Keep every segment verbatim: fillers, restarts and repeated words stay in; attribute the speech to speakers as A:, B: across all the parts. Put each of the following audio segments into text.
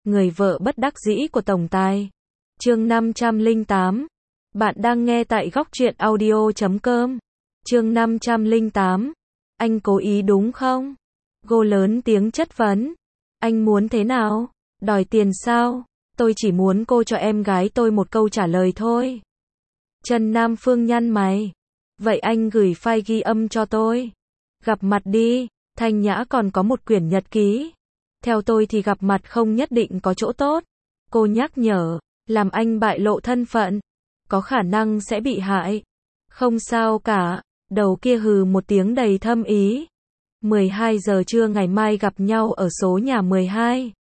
A: người vợ bất đắc dĩ của tổng tài. Chương năm trăm lẻ tám. Bạn đang nghe tại góc truyện audio chấm com. Chương năm trăm lẻ tám. Anh cố ý đúng không? Cô lớn tiếng chất vấn. Anh muốn thế nào? Đòi tiền sao? Tôi chỉ muốn cô cho em gái tôi một câu trả lời thôi. Trần Nam Phương nhăn mày. Vậy anh gửi file ghi âm cho tôi. Gặp mặt đi. Thanh Nhã còn có một quyển nhật ký. Theo tôi thì gặp mặt không nhất định có chỗ tốt. Cô nhắc nhở, làm anh bại lộ thân phận, có khả năng sẽ bị hại. Không sao cả, đầu kia hừ một tiếng đầy thâm ý. mười hai giờ trưa ngày mai gặp nhau ở số nhà mười hai.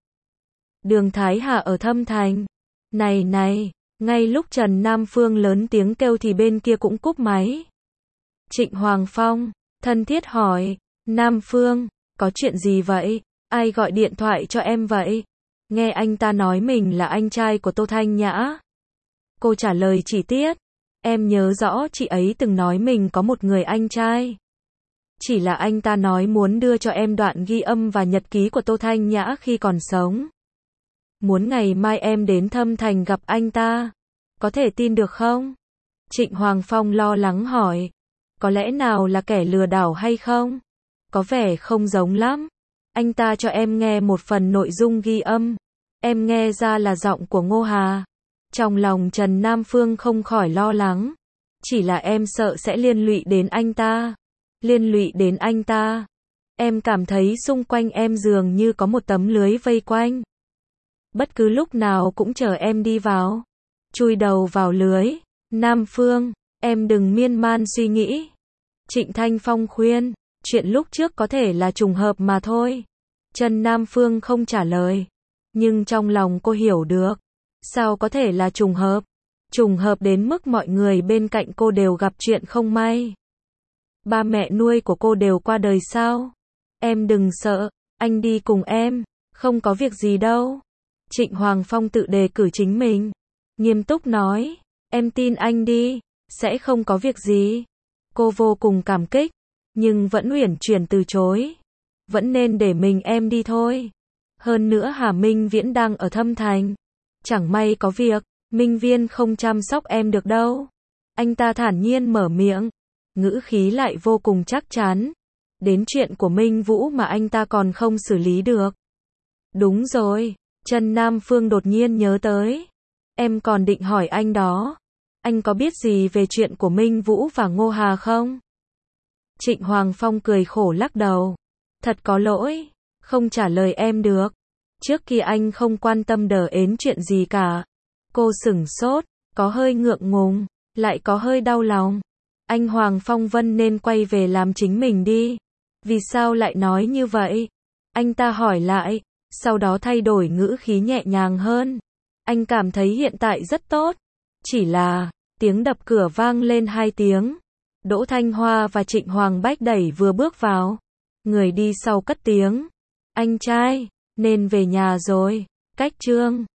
A: Đường Thái Hà ở Thâm Thành. Này này, ngay lúc Trần Nam Phương lớn tiếng kêu thì bên kia cũng cúp máy. Trịnh Hoàng Phong, thân thiết hỏi, Nam Phương, có chuyện gì vậy? Ai gọi điện thoại cho em vậy? Nghe anh ta nói mình là anh trai của Tô Thanh Nhã. Cô trả lời chi tiết. Em nhớ rõ chị ấy từng nói mình có một người anh trai. Chỉ là anh ta nói muốn đưa cho em đoạn ghi âm và nhật ký của Tô Thanh Nhã khi còn sống. Muốn ngày mai em đến Thâm Thành gặp anh ta. Có thể tin được không? Trịnh Hoàng Phong lo lắng hỏi. Có lẽ nào là kẻ lừa đảo hay không? Có vẻ không giống lắm. Anh ta cho em nghe một phần nội dung ghi âm. Em nghe ra là giọng của Ngô Hà. Trong lòng Trần Nam Phương không khỏi lo lắng. Chỉ là em sợ sẽ liên lụy đến anh ta. Liên lụy đến anh ta. Em cảm thấy xung quanh em dường như có một tấm lưới vây quanh. Bất cứ lúc nào cũng chờ em đi vào. Chui đầu vào lưới. Nam Phương, em đừng miên man suy nghĩ. Trịnh Thanh Phong khuyên. Chuyện lúc trước có thể là trùng hợp mà thôi. Trần Nam Phương không trả lời. Nhưng trong lòng cô hiểu được. Sao có thể là trùng hợp? Trùng hợp đến mức mọi người bên cạnh cô đều gặp chuyện không may. Ba mẹ nuôi của cô đều qua đời sao? Em đừng sợ, anh đi cùng em. Không có việc gì đâu. Trịnh Hoàng Phong tự đề cử chính mình. Nghiêm túc nói. Em tin anh đi. Sẽ không có việc gì. Cô vô cùng cảm kích. Nhưng vẫn uyển chuyển từ chối. Vẫn nên để mình em đi thôi. Hơn nữa Hà Minh Viễn đang ở Thâm Thành. Chẳng may có việc, Minh Viên không chăm sóc em được đâu. Anh ta thản nhiên mở miệng. Ngữ khí lại vô cùng chắc chắn. Đến chuyện của Minh Vũ mà anh ta còn không xử lý được. Đúng rồi, Trần Nam Phương đột nhiên nhớ tới. Em còn định hỏi anh đó. Anh có biết gì về chuyện của Minh Vũ và Ngô Hà không? Trịnh Hoàng Phong cười khổ lắc đầu. Thật có lỗi, không trả lời em được. Trước kia anh không quan tâm đờ ến chuyện gì cả. Cô sửng sốt, có hơi ngượng ngùng, lại có hơi đau lòng. Anh Hoàng Phong Vân nên quay về làm chính mình đi. Vì sao lại nói như vậy? Anh ta hỏi lại, sau đó thay đổi ngữ khí nhẹ nhàng hơn. Anh cảm thấy hiện tại rất tốt. Chỉ là, tiếng đập cửa vang lên hai tiếng. Đỗ Thanh Hoa và Trịnh Hoàng Bách đẩy vừa bước vào. Người đi sau cất tiếng. Anh trai, nên về nhà rồi. Cách chương